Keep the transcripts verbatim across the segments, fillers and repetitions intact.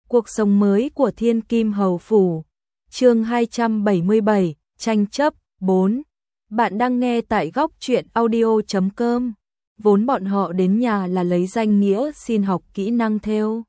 Cuộc sống mới của Thiên Kim Hầu Phủ. Chương hai trăm bảy mươi bảy, tranh chấp bốn. Bạn đang nghe tại góc truyện audio chấm com. Vốn bọn họ đến nhà là lấy danh nghĩa xin học kỹ năng thêu.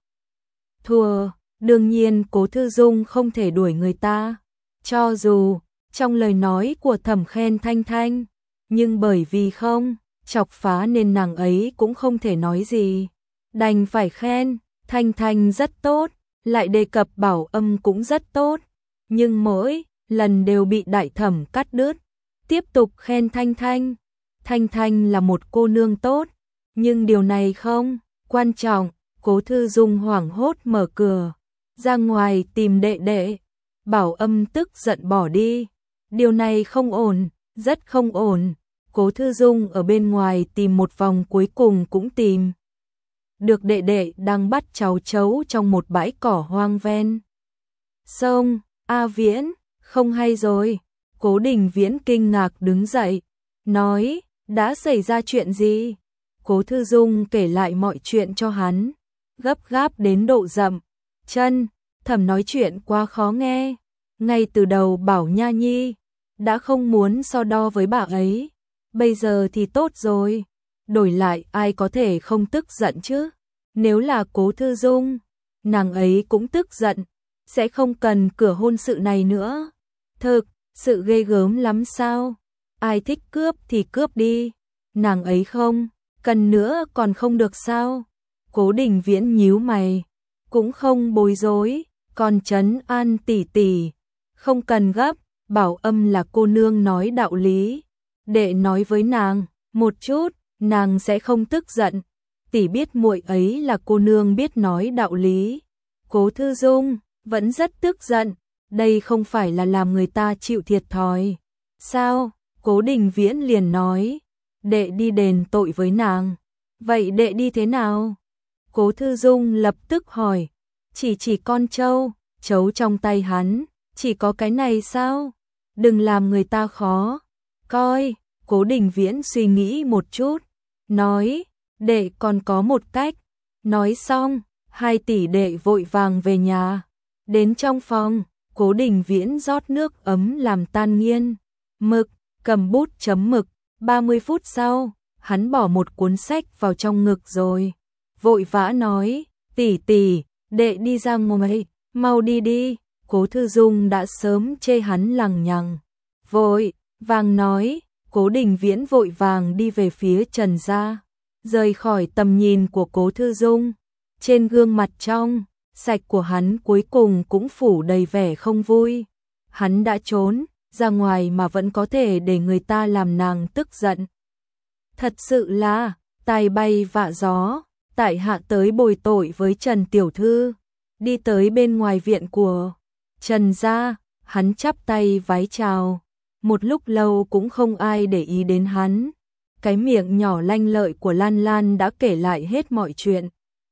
Thua, đương nhiên Cố Thư Dung không thể đuổi người ta. Cho dù trong lời nói của Thẩm khen Thanh Thanh, nhưng bởi vì không chọc phá nên nàng ấy cũng không thể nói gì. Đành phải khen Thanh Thanh rất tốt, lại đề cập Bảo Âm cũng rất tốt, nhưng mỗi lần đều bị Đại Thẩm cắt đứt. Tiếp tục khen Thanh Thanh. Thanh Thanh là một cô nương tốt, nhưng điều này không quan trọng. Cố Thư Dung hoảng hốt mở cửa ra ngoài tìm đệ đệ. Bảo Âm tức giận bỏ đi. Điều này không ổn, rất không ổn. Cố Thư Dung ở bên ngoài tìm một vòng cuối cùng cũng tìm được đệ đệ đang bắt cháu chấu trong một bãi cỏ hoang ven sông. A Viễn, không hay rồi. Cố Đình Viễn kinh ngạc đứng dậy, nói, đã xảy ra chuyện gì? Cố Thư Dung kể lại mọi chuyện cho hắn, gấp gáp đến độ rậm chân. Thẩm nói chuyện quá khó nghe. Ngay từ đầu Bảo Nha Nhi đã không muốn so đo với bà ấy, bây giờ thì tốt rồi. Đổi lại ai có thể không tức giận chứ? Nếu là Cố Thư Dung, nàng ấy cũng tức giận, sẽ không cần cửa hôn sự này nữa. Thực sự ghê gớm lắm sao? Ai thích cướp thì cướp đi, nàng ấy không cần nữa còn không được sao? Cố Đình Viễn nhíu mày, cũng không bối rối, còn trấn an tỷ tỷ, không cần gấp. Bảo Âm là cô nương nói đạo lý, đệ nói với nàng một chút, nàng sẽ không tức giận. Tỷ biết muội ấy là cô nương biết nói đạo lý. Cố Thư Dung vẫn rất tức giận, đây không phải là làm người ta chịu thiệt thòi sao? Cố Đình Viễn liền nói, đệ đi đền tội với nàng. Vậy đệ đi thế nào? Cố Thư Dung lập tức hỏi. Chỉ chỉ con trâu, trấu trong tay hắn, chỉ có cái này sao? Đừng làm người ta khó coi. Cố Đình Viễn suy nghĩ một chút, nói, đệ còn có một cách. Nói xong, hai tỷ đệ vội vàng về nhà. Đến trong phòng, Cố Đình Viễn rót nước ấm làm tan nghiên mực, cầm bút chấm mực. ba mươi phút sau, hắn bỏ một cuốn sách vào trong ngực rồi vội vã nói, tỷ tỷ, đệ đi ra ngoài, mau đi đi. Cố Thư Dung đã sớm chê hắn lằng nhằng, vội vàng nói. Cố Đình Viễn vội vàng đi về phía Trần gia, rời khỏi tầm nhìn của Cố Thư Dung. Trên gương mặt trong sạch của hắn cuối cùng cũng phủ đầy vẻ không vui. Hắn đã trốn ra ngoài mà vẫn có thể để người ta làm nàng tức giận. Thật sự là tai bay vạ gió. Tại hạ tới bồi tội với Trần tiểu thư. Đi tới bên ngoài viện của Trần gia, hắn chắp tay vái chào. Một lúc lâu cũng không ai để ý đến hắn. Cái miệng nhỏ lanh lợi của Lan Lan đã kể lại hết mọi chuyện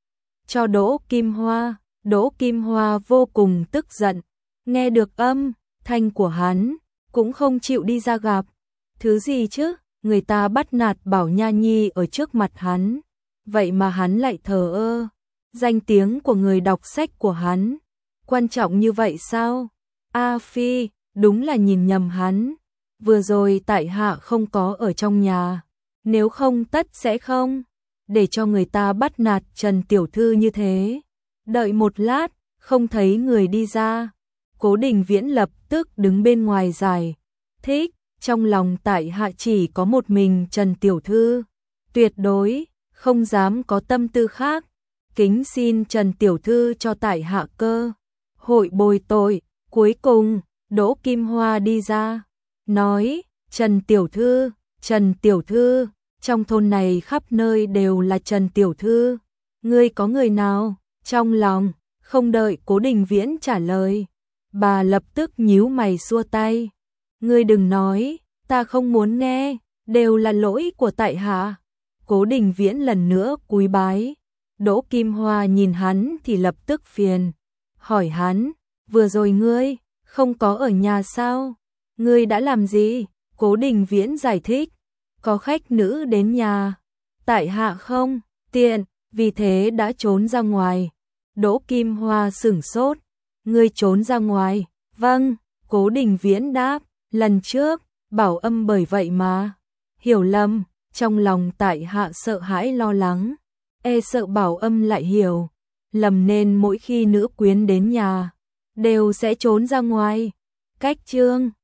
cho Đỗ Kim Hoa. Đỗ Kim Hoa vô cùng tức giận, nghe được âm thanh của hắn cũng không chịu đi ra gặp. Thứ gì chứ, người ta bắt nạt Bảo Nha Nhi ở trước mặt hắn, vậy mà hắn lại thờ ơ. Danh tiếng của người đọc sách của hắn quan trọng như vậy sao? A Phi, đúng là nhìn nhầm hắn. Vừa rồi tại hạ không có ở trong nhà, nếu không tất sẽ không để cho người ta bắt nạt Trần tiểu thư như thế. Đợi một lát, không thấy người đi ra. Cố Đình Viễn lập tức đứng bên ngoài giải thích, trong lòng tại hạ chỉ có một mình Trần tiểu thư, tuyệt đối không dám có tâm tư khác. Kính xin Trần tiểu thư cho tại hạ cơ hội bồi tội. Cuối cùng, Đỗ Kim Hoa đi ra, nói, Trần tiểu thư, Trần tiểu thư, trong thôn này khắp nơi đều là Trần tiểu thư, ngươi có người nào trong lòng? Không đợi Cố Đình Viễn trả lời, bà lập tức nhíu mày xua tay. Ngươi đừng nói, ta không muốn nghe, đều là lỗi của tại hạ. Cố Đình Viễn lần nữa cúi bái. Đỗ Kim Hoa nhìn hắn thì lập tức phiền, hỏi hắn, vừa rồi ngươi không có ở nhà sao? Ngươi đã làm gì? Cố Đình Viễn giải thích, có khách nữ đến nhà, tại hạ không tiện, vì thế đã trốn ra ngoài. Đỗ Kim Hoa sửng sốt, ngươi trốn ra ngoài, vâng, Cố Đình Viễn đáp, lần trước, Bảo Âm bởi vậy mà, hiểu lầm, trong lòng tại hạ sợ hãi lo lắng, e sợ Bảo Âm lại hiểu lầm nên mỗi khi nữ quyến đến nhà, đều sẽ trốn ra ngoài. Cách chương